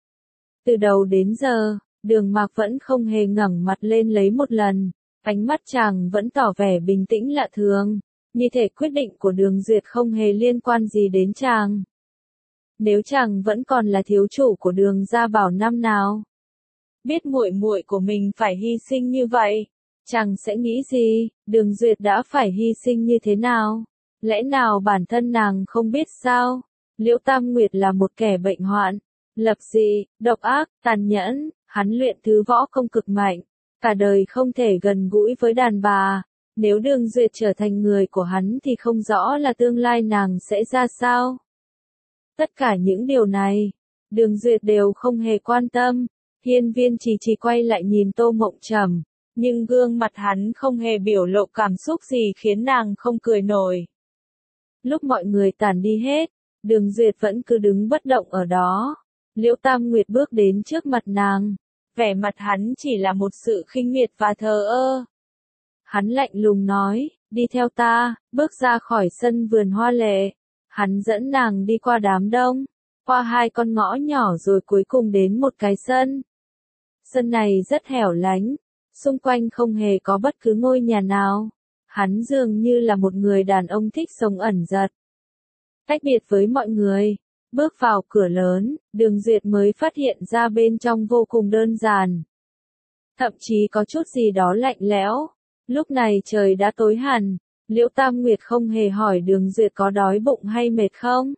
Speaker 1: Từ đầu đến giờ, Đường Mạc vẫn không hề ngẩng mặt lên lấy một lần, ánh mắt chàng vẫn tỏ vẻ bình tĩnh lạ thường, như thể quyết định của Đường Duyệt không hề liên quan gì đến chàng. Nếu chàng vẫn còn là thiếu chủ của Đường gia bảo năm nào, biết muội muội của mình phải hy sinh như vậy, chàng sẽ nghĩ gì? Đường Duyệt đã phải hy sinh như thế nào? Lẽ nào bản thân nàng không biết sao? Liễu Tam Nguyệt là một kẻ bệnh hoạn, lập dị, độc ác, tàn nhẫn, hắn luyện thứ võ công cực mạnh, cả đời không thể gần gũi với đàn bà. Nếu Đường Duyệt trở thành người của hắn thì không rõ là tương lai nàng sẽ ra sao. Tất cả những điều này, Đường Duyệt đều không hề quan tâm. Hiên Viên Chỉ Chỉ quay lại nhìn Tô Mộng Trầm, nhưng gương mặt hắn không hề biểu lộ cảm xúc gì khiến nàng không cười nổi. Lúc mọi người tản đi hết, Đường Duyệt vẫn cứ đứng bất động ở đó. Liễu Tam Nguyệt bước đến trước mặt nàng, vẻ mặt hắn chỉ là một sự khinh miệt và thờ ơ. Hắn lạnh lùng nói, đi theo ta, bước ra khỏi sân vườn hoa lệ. Hắn dẫn nàng đi qua đám đông, qua hai con ngõ nhỏ rồi cuối cùng đến một cái sân. Sân này rất hẻo lánh, xung quanh không hề có bất cứ ngôi nhà nào. Hắn dường như là một người đàn ông thích sống ẩn dật. Tách biệt với mọi người, bước vào cửa lớn, Đường Duyệt mới phát hiện ra bên trong vô cùng đơn giản. Thậm chí có chút gì đó lạnh lẽo. Lúc này trời đã tối hẳn, Liễu Tam Nguyệt không hề hỏi Đường Duyệt có đói bụng hay mệt không.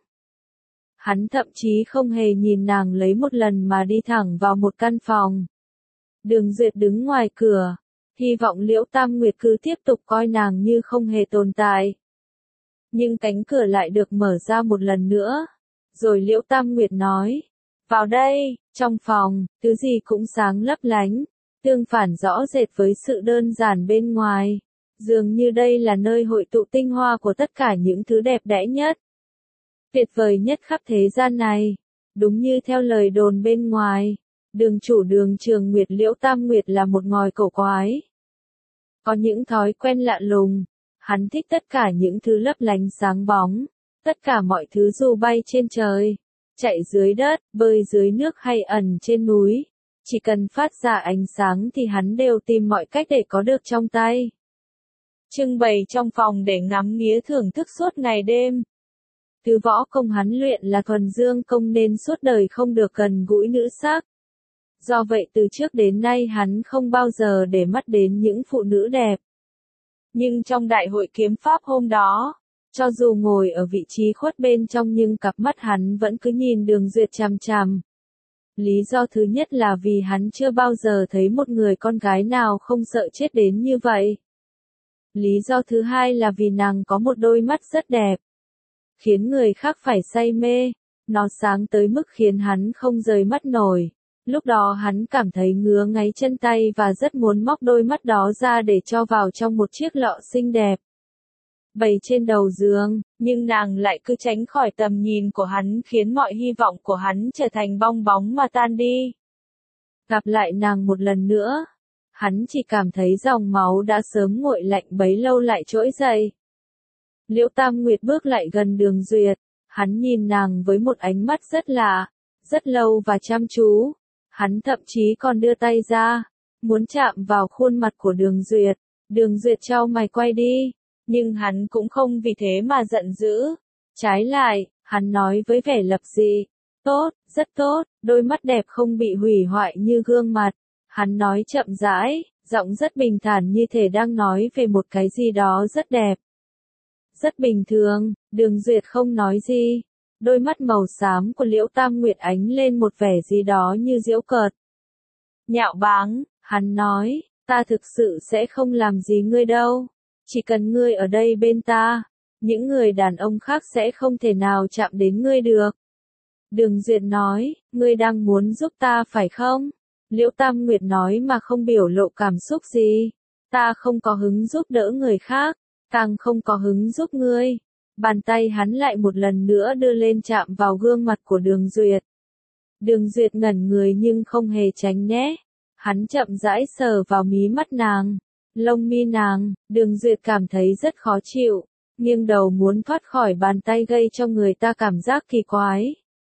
Speaker 1: Hắn thậm chí không hề nhìn nàng lấy một lần mà đi thẳng vào một căn phòng. Đường Duyệt đứng ngoài cửa, hy vọng Liễu Tam Nguyệt cứ tiếp tục coi nàng như không hề tồn tại. Nhưng cánh cửa lại được mở ra một lần nữa. Rồi Liễu Tam Nguyệt nói, vào đây. Trong phòng, thứ gì cũng sáng lấp lánh, tương phản rõ rệt với sự đơn giản bên ngoài. Dường như đây là nơi hội tụ tinh hoa của tất cả những thứ đẹp đẽ nhất, tuyệt vời nhất khắp thế gian này. Đúng như theo lời đồn bên ngoài, đường chủ Đường Trường Nguyệt Liễu Tam Nguyệt là một ngòi cổ quái. Có những thói quen lạ lùng, hắn thích tất cả những thứ lấp lánh sáng bóng, tất cả mọi thứ dù bay trên trời, chạy dưới đất, bơi dưới nước hay ẩn trên núi. Chỉ cần phát ra ánh sáng thì hắn đều tìm mọi cách để có được trong tay. Trưng bày trong phòng để ngắm nghía thưởng thức suốt ngày đêm. Thứ võ công hắn luyện là thuần dương công nên suốt đời không được gần gũi nữ sắc. Do vậy từ trước đến nay hắn không bao giờ để mắt đến những phụ nữ đẹp. Nhưng trong đại hội kiếm pháp hôm đó, cho dù ngồi ở vị trí khuất bên trong nhưng cặp mắt hắn vẫn cứ nhìn Đường Duyệt chằm chằm. Lý do thứ nhất là vì hắn chưa bao giờ thấy một người con gái nào không sợ chết đến như vậy. Lý do thứ hai là vì nàng có một đôi mắt rất đẹp, khiến người khác phải say mê, nó sáng tới mức khiến hắn không rời mắt nổi. Lúc đó hắn cảm thấy ngứa ngáy chân tay và rất muốn móc đôi mắt đó ra để cho vào trong một chiếc lọ xinh đẹp bày trên đầu giường, nhưng nàng lại cứ tránh khỏi tầm nhìn của hắn khiến mọi hy vọng của hắn trở thành bong bóng mà tan đi. Gặp lại nàng một lần nữa, hắn chỉ cảm thấy dòng máu đã sớm nguội lạnh bấy lâu lại trỗi dậy. Liễu Tam Nguyệt bước lại gần Đường Duyệt, hắn nhìn nàng với một ánh mắt rất lạ, rất lâu và chăm chú. Hắn thậm chí còn đưa tay ra, muốn chạm vào khuôn mặt của Đường Duyệt. Đường Duyệt chau mày quay đi, nhưng hắn cũng không vì thế mà giận dữ. Trái lại, hắn nói với vẻ lập dị, tốt, rất tốt, đôi mắt đẹp không bị hủy hoại như gương mặt. Hắn nói chậm rãi, giọng rất bình thản như thể đang nói về một cái gì đó rất đẹp. Rất bình thường, Đường Duyệt không nói gì. Đôi mắt màu xám của Liễu Tam Nguyệt ánh lên một vẻ gì đó như giễu cợt. Nhạo báng, hắn nói, ta thực sự sẽ không làm gì ngươi đâu. Chỉ cần ngươi ở đây bên ta, những người đàn ông khác sẽ không thể nào chạm đến ngươi được. Đường Duyệt nói, ngươi đang muốn giúp ta phải không? Liễu Tam Nguyệt nói mà không biểu lộ cảm xúc gì. Ta không có hứng giúp đỡ người khác, càng không có hứng giúp ngươi. Bàn tay hắn lại một lần nữa đưa lên chạm vào gương mặt của Đường Duyệt. Đường Duyệt ngẩn người nhưng không hề tránh né. Hắn chậm rãi sờ vào mí mắt nàng, lông mi nàng. Đường Duyệt cảm thấy rất khó chịu, nghiêng đầu muốn thoát khỏi bàn tay gây cho người ta cảm giác kỳ quái.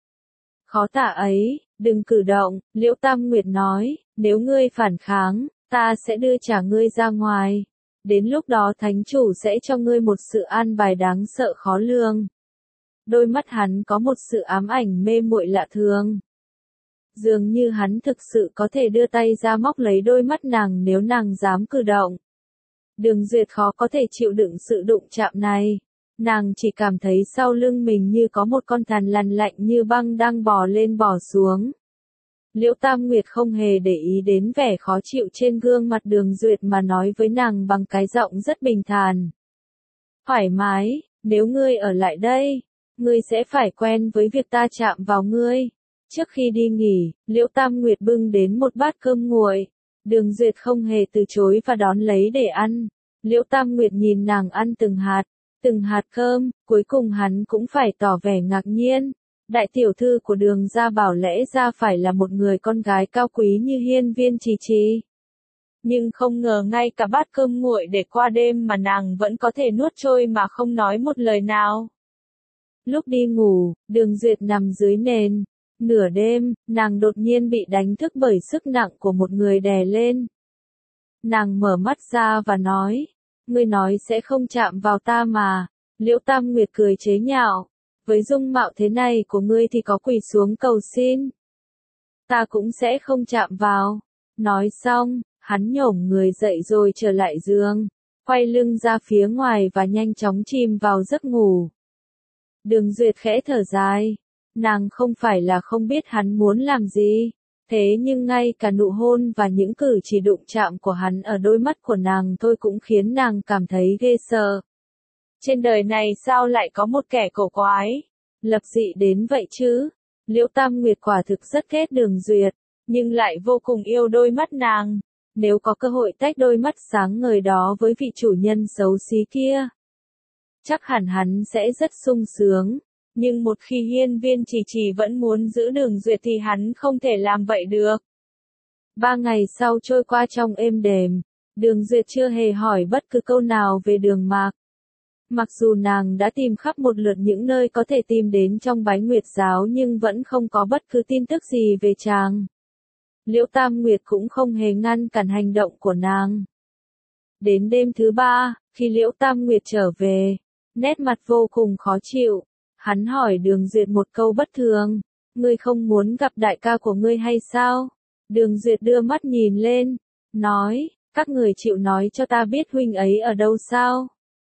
Speaker 1: Khó tả ấy, đừng cử động, Liễu Tam Nguyệt nói, nếu ngươi phản kháng, ta sẽ đưa trả ngươi ra ngoài. Đến lúc đó thánh chủ sẽ cho ngươi một sự an bài đáng sợ khó lường. Đôi mắt hắn có một sự ám ảnh mê muội lạ thường. Dường như hắn thực sự có thể đưa tay ra móc lấy đôi mắt nàng nếu nàng dám cử động. Đường Duyệt khó có thể chịu đựng sự đụng chạm này. Nàng chỉ cảm thấy sau lưng mình như có một con thằn lằn lạnh như băng đang bò lên bò xuống. Liễu Tam Nguyệt không hề để ý đến vẻ khó chịu trên gương mặt Đường Duyệt mà nói với nàng bằng cái giọng rất bình thản. Thoải mái, nếu ngươi ở lại đây, ngươi sẽ phải quen với việc ta chạm vào ngươi. Trước khi đi nghỉ, Liễu Tam Nguyệt bưng đến một bát cơm nguội. Đường Duyệt không hề từ chối và đón lấy để ăn. Liễu Tam Nguyệt nhìn nàng ăn từng hạt, từng hạt cơm, cuối cùng hắn cũng phải tỏ vẻ ngạc nhiên. Đại tiểu thư của Đường gia bảo lẽ ra phải là một người con gái cao quý như Hiên Viên Trì Trì. Nhưng không ngờ ngay cả bát cơm nguội để qua đêm mà nàng vẫn có thể nuốt trôi mà không nói một lời nào. Lúc đi ngủ, Đường Duyệt nằm dưới nền. Nửa đêm, nàng đột nhiên bị đánh thức bởi sức nặng của một người đè lên. Nàng mở mắt ra và nói, ngươi nói sẽ không chạm vào ta mà. Liễu Tam Nguyệt cười chế nhạo, với dung mạo thế này của ngươi thì có quỳ xuống cầu xin. Ta cũng sẽ không chạm vào. Nói xong, hắn nhổm người dậy rồi trở lại giường, quay lưng ra phía ngoài và nhanh chóng chìm vào giấc ngủ. Đường Duyệt khẽ thở dài. Nàng không phải là không biết hắn muốn làm gì, thế nhưng ngay cả nụ hôn và những cử chỉ đụng chạm của hắn ở đôi mắt của nàng thôi cũng khiến nàng cảm thấy ghê sợ. Trên đời này sao lại có một kẻ cổ quái, lập dị đến vậy chứ? Liễu Tam Nguyệt quả thực rất ghét Đường Duyệt, nhưng lại vô cùng yêu đôi mắt nàng. Nếu có cơ hội tách đôi mắt sáng ngời đó với vị chủ nhân xấu xí kia, chắc hẳn hắn sẽ rất sung sướng. Nhưng một khi Hiên Viên Trì Trì vẫn muốn giữ Đường Duyệt thì hắn không thể làm vậy được. Ba ngày sau trôi qua trong êm đềm, Đường Duyệt chưa hề hỏi bất cứ câu nào về Đường Mạc. Mặc dù nàng đã tìm khắp một lượt những nơi có thể tìm đến trong Bái Nguyệt giáo nhưng vẫn không có bất cứ tin tức gì về chàng. Liễu Tam Nguyệt cũng không hề ngăn cản hành động của nàng. Đến đêm thứ ba, khi Liễu Tam Nguyệt trở về, nét mặt vô cùng khó chịu. Hắn hỏi Đường Duyệt một câu bất thường, ngươi không muốn gặp đại ca của ngươi hay sao? Đường Duyệt đưa mắt nhìn lên, nói, các người chịu nói cho ta biết huynh ấy ở đâu sao?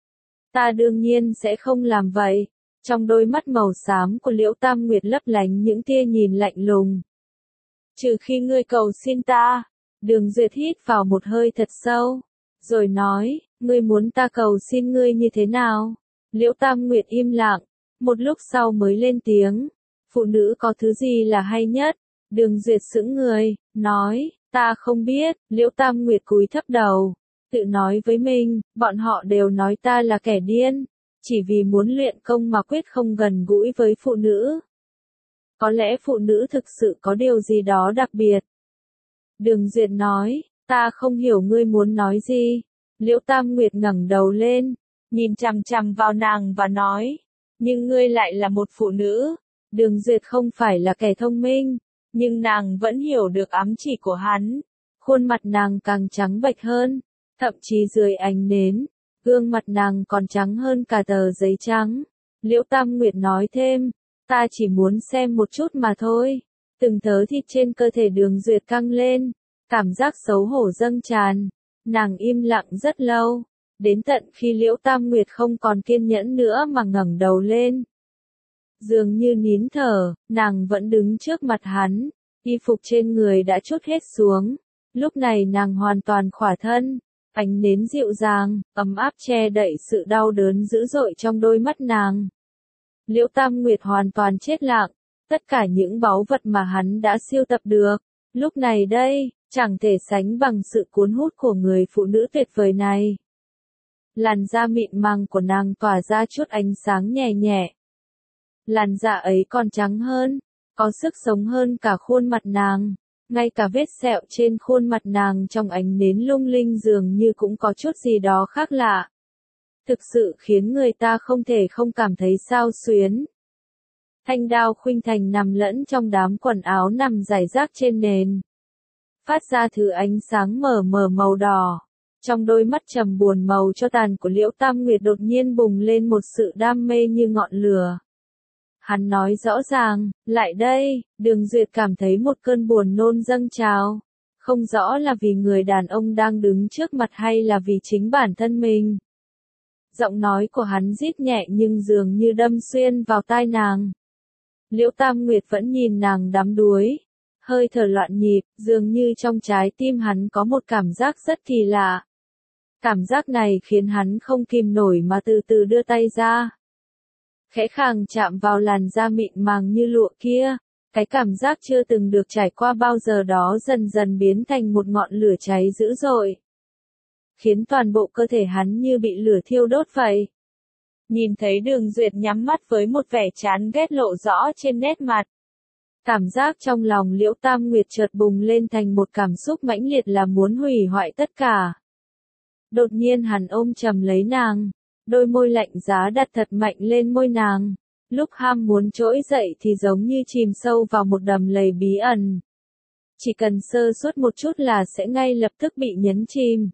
Speaker 1: Ta đương nhiên sẽ không làm vậy. Trong đôi mắt màu xám của Liễu Tam Nguyệt lấp lánh những tia nhìn lạnh lùng. Trừ khi ngươi cầu xin ta. Đường Duyệt hít vào một hơi thật sâu, rồi nói, ngươi muốn ta cầu xin ngươi như thế nào? Liễu Tam Nguyệt im lặng, một lúc sau mới lên tiếng, phụ nữ có thứ gì là hay nhất? Đường Duyệt sững người, nói, ta không biết. Liễu Tam Nguyệt cúi thấp đầu, tự nói với mình, bọn họ đều nói ta là kẻ điên, chỉ vì muốn luyện công mà quyết không gần gũi với phụ nữ. Có lẽ phụ nữ thực sự có điều gì đó đặc biệt. Đường Duyệt nói, ta không hiểu ngươi muốn nói gì. Liễu Tam Nguyệt ngẩng đầu lên, nhìn chằm chằm vào nàng và nói, nhưng ngươi lại là một phụ nữ. Đường Duyệt không phải là kẻ thông minh, nhưng nàng vẫn hiểu được ám chỉ của hắn. Khuôn mặt nàng càng trắng bệch hơn, thậm chí dưới ánh nến, gương mặt nàng còn trắng hơn cả tờ giấy trắng. Liễu Tam Nguyệt nói thêm, ta chỉ muốn xem một chút mà thôi. Từng thớ thịt trên cơ thể Đường Duyệt căng lên, cảm giác xấu hổ dâng tràn. Nàng im lặng rất lâu, đến tận khi Liễu Tam Nguyệt không còn kiên nhẫn nữa mà ngẩng đầu lên. Dường như nín thở, nàng vẫn đứng trước mặt hắn, y phục trên người đã trút hết xuống. Lúc này nàng hoàn toàn khỏa thân, ánh nến dịu dàng, ấm áp che đậy sự đau đớn dữ dội trong đôi mắt nàng. Liễu Tam Nguyệt hoàn toàn chết lặng, tất cả những báu vật mà hắn đã siêu tập được, lúc này đây, chẳng thể sánh bằng sự cuốn hút của người phụ nữ tuyệt vời này. Làn da mịn màng của nàng tỏa ra chút ánh sáng nhẹ nhẹ. Làn da ấy còn trắng hơn, có sức sống hơn cả khuôn mặt nàng, ngay cả vết sẹo trên khuôn mặt nàng trong ánh nến lung linh dường như cũng có chút gì đó khác lạ. Thực sự khiến người ta không thể không cảm thấy xao xuyến. Thanh đao khuynh thành nằm lẫn trong đám quần áo nằm rải rác trên nền, phát ra thứ ánh sáng mờ mờ màu đỏ. Trong đôi mắt trầm buồn màu cho tàn của Liễu Tam Nguyệt đột nhiên bùng lên một sự đam mê như ngọn lửa. Hắn nói rõ ràng, lại đây. Đường Duyệt cảm thấy một cơn buồn nôn dâng trào. Không rõ là vì người đàn ông đang đứng trước mặt hay là vì chính bản thân mình. Giọng nói của hắn rít nhẹ nhưng dường như đâm xuyên vào tai nàng. Liễu Tam Nguyệt vẫn nhìn nàng đắm đuối, hơi thở loạn nhịp, dường như trong trái tim hắn có một cảm giác rất kỳ lạ. Cảm giác này khiến hắn không kìm nổi mà từ từ đưa tay ra. Khẽ khàng chạm vào làn da mịn màng như lụa kia, cái cảm giác chưa từng được trải qua bao giờ đó dần dần biến thành một ngọn lửa cháy dữ dội, khiến toàn bộ cơ thể hắn như bị lửa thiêu đốt vậy. Nhìn thấy Đường Duyệt nhắm mắt với một vẻ chán ghét lộ rõ trên nét mặt. Cảm giác trong lòng Liễu Tam Nguyệt chợt bùng lên thành một cảm xúc mãnh liệt là muốn hủy hoại tất cả. Đột nhiên hắn ôm chầm lấy nàng, đôi môi lạnh giá đặt thật mạnh lên môi nàng. Lúc ham muốn trỗi dậy thì giống như chìm sâu vào một đầm lầy bí ẩn. Chỉ cần sơ suất một chút là sẽ ngay lập tức bị nhấn chìm.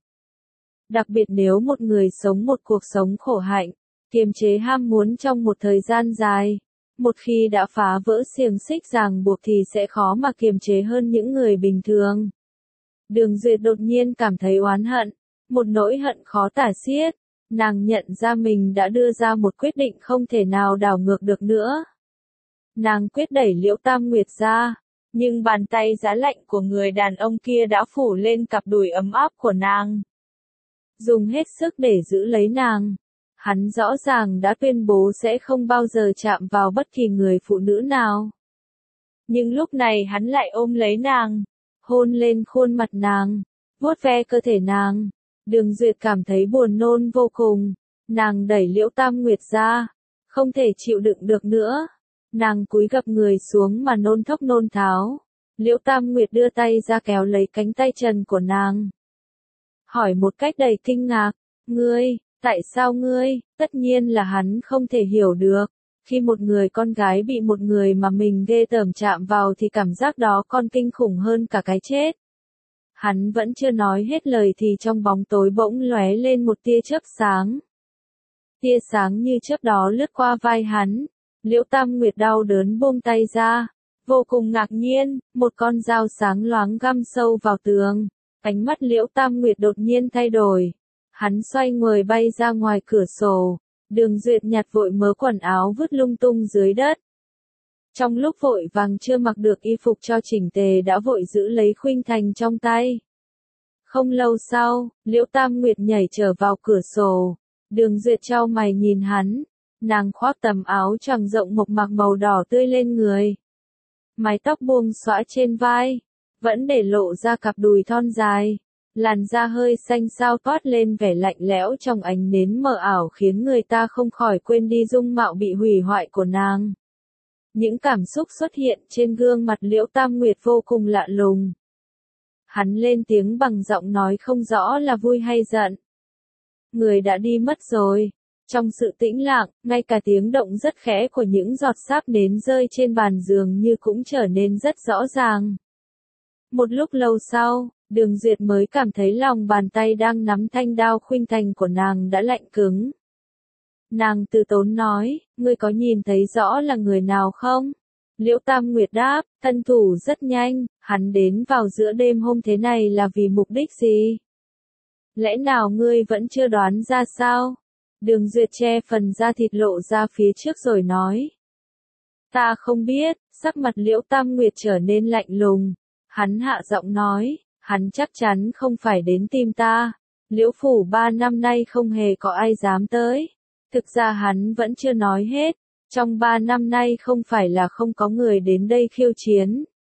Speaker 1: Đặc biệt nếu một người sống một cuộc sống khổ hạnh, kiềm chế ham muốn trong một thời gian dài, một khi đã phá vỡ xiềng xích ràng buộc thì sẽ khó mà kiềm chế hơn những người bình thường. Đường Duyệt đột nhiên cảm thấy oán hận, một nỗi hận khó tả xiết. Nàng nhận ra mình đã đưa ra một quyết định không thể nào đảo ngược được nữa. Nàng quyết đẩy Liễu Tam Nguyệt ra, nhưng bàn tay giá lạnh của người đàn ông kia đã phủ lên cặp đùi ấm áp của nàng. Dùng hết sức để giữ lấy nàng. Hắn rõ ràng đã tuyên bố sẽ không bao giờ chạm vào bất kỳ người phụ nữ nào. Nhưng lúc này hắn lại ôm lấy nàng, hôn lên khuôn mặt nàng, vuốt ve cơ thể nàng. Đường Duyệt cảm thấy buồn nôn vô cùng. Nàng đẩy Liễu Tam Nguyệt ra, không thể chịu đựng được nữa. Nàng cúi gập người xuống mà nôn thốc nôn tháo. Liễu Tam Nguyệt đưa tay ra kéo lấy cánh tay trần của nàng, hỏi một cách đầy kinh ngạc, ngươi, tại sao ngươi? Tất nhiên là hắn không thể hiểu được. Khi một người con gái bị một người mà mình ghê tởm chạm vào thì cảm giác đó còn kinh khủng hơn cả cái chết. Hắn vẫn chưa nói hết lời thì trong bóng tối bỗng lóe lên một tia chớp sáng. Tia sáng như chớp đó lướt qua vai hắn. Liễu Tam Nguyệt đau đớn buông tay ra, Vô cùng ngạc nhiên, một con dao sáng loáng găm sâu vào tường. Ánh mắt Liễu Tam Nguyệt đột nhiên thay đổi. Hắn xoay người bay ra ngoài cửa sổ. Đường Duyệt nhặt vội mớ quần áo vứt lung tung dưới đất. Trong lúc vội vàng chưa mặc được y phục cho chỉnh tề đã vội giữ lấy khuynh thành trong tay. Không lâu sau, Liễu Tam Nguyệt nhảy trở vào cửa sổ. Đường Duyệt chau mày nhìn hắn. Nàng khoác tấm áo choàng rộng mộc mạc màu đỏ tươi lên người. Mái tóc buông xõa trên vai, vẫn để lộ ra cặp đùi thon dài. Làn da hơi xanh xao toát lên vẻ lạnh lẽo trong ánh nến mờ ảo khiến người ta không khỏi quên đi dung mạo bị hủy hoại của nàng. Những cảm xúc xuất hiện trên gương mặt Liễu Tam Nguyệt vô cùng lạ lùng. Hắn lên tiếng bằng giọng nói không rõ là vui hay giận. Người đã đi mất rồi. Trong sự tĩnh lặng, ngay cả tiếng động rất khẽ của những giọt sáp nến rơi trên bàn giường như cũng trở nên rất rõ ràng. Một lúc lâu sau, Đường Duyệt mới cảm thấy lòng bàn tay đang nắm thanh đao khuynh thành của nàng đã lạnh cứng. Nàng từ tốn nói, ngươi có nhìn thấy rõ là người nào không? Liễu Tam Nguyệt đáp, thân thủ rất nhanh, hắn đến vào giữa đêm hôm thế này là vì mục đích gì? Lẽ nào ngươi vẫn chưa đoán ra sao? Đường Duyệt che phần da thịt lộ ra phía trước rồi nói. Ta không biết, sắc mặt Liễu Tam Nguyệt trở nên lạnh lùng. Hắn hạ giọng nói, hắn chắc chắn không phải đến tìm ta. Liễu phủ ba năm nay không hề có ai dám tới. Thực ra hắn vẫn chưa nói hết. Trong ba năm nay không phải là không có người đến đây khiêu chiến.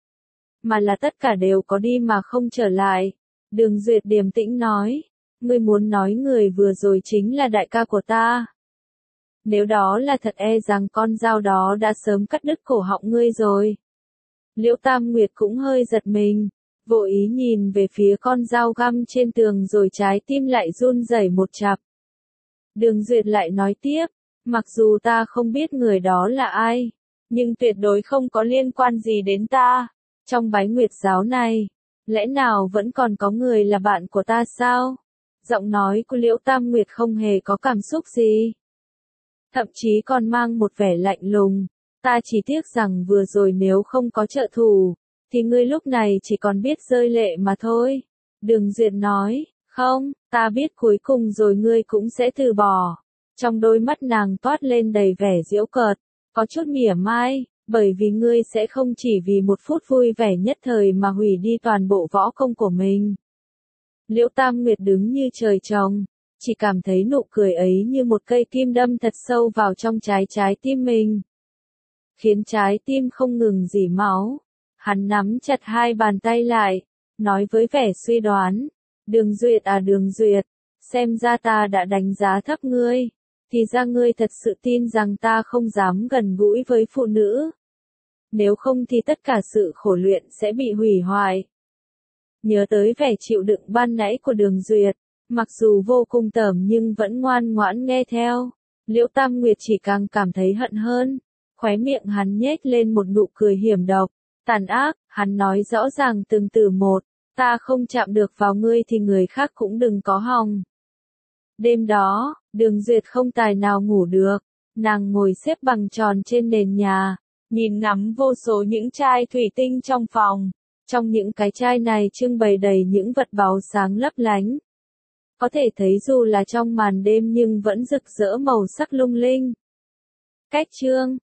Speaker 1: Mà là tất cả đều có đi mà không trở lại. Đường Duyệt điềm tĩnh nói. Ngươi muốn nói người vừa rồi chính là đại ca của ta. Nếu đó là thật e rằng con dao đó đã sớm cắt đứt cổ họng ngươi rồi. Liễu Tam Nguyệt cũng hơi giật mình, vô ý nhìn về phía con dao găm trên tường rồi trái tim lại run rẩy một chặp. Đường Duyệt lại nói tiếp, mặc dù ta không biết người đó là ai, nhưng tuyệt đối không có liên quan gì đến ta. Trong Bái Nguyệt giáo này, lẽ nào vẫn còn có người là bạn của ta sao? Giọng nói của Liễu Tam Nguyệt không hề có cảm xúc gì. Thậm chí còn mang một vẻ lạnh lùng. Ta chỉ tiếc rằng vừa rồi nếu không có trợ thủ, thì ngươi lúc này chỉ còn biết rơi lệ mà thôi. Đường Duyệt nói, không, ta biết cuối cùng rồi ngươi cũng sẽ từ bỏ. Trong đôi mắt nàng toát lên đầy vẻ giễu cợt, có chút mỉa mai, bởi vì ngươi sẽ không chỉ vì một phút vui vẻ nhất thời mà hủy đi toàn bộ võ công của mình. Liễu Tam Nguyệt đứng như trời trồng, chỉ cảm thấy nụ cười ấy như một cây kim đâm thật sâu vào trong trái trái tim mình. Khiến trái tim không ngừng rỉ máu. Hắn nắm chặt hai bàn tay lại, nói với vẻ suy đoán. Đường Duyệt à Đường Duyệt, xem ra ta đã đánh giá thấp ngươi. Thì ra ngươi thật sự tin rằng ta không dám gần gũi với phụ nữ. Nếu không thì tất cả sự khổ luyện sẽ bị hủy hoại. Nhớ tới vẻ chịu đựng ban nãy của Đường Duyệt, mặc dù vô cùng tởm nhưng vẫn ngoan ngoãn nghe theo. Liễu Tam Nguyệt chỉ càng cảm thấy hận hơn. Khóe miệng hắn nhếch lên một nụ cười hiểm độc, tàn ác, hắn nói rõ ràng từng từ một, ta không chạm được vào ngươi thì người khác cũng đừng có hòng. Đêm đó, Đường Duyệt không tài nào ngủ được, nàng ngồi xếp bằng tròn trên nền nhà, nhìn ngắm vô số những chai thủy tinh trong phòng. Trong những cái chai này trưng bày đầy những vật báu sáng lấp lánh. Có thể thấy dù là trong màn đêm nhưng vẫn rực rỡ màu sắc lung linh. Cách chương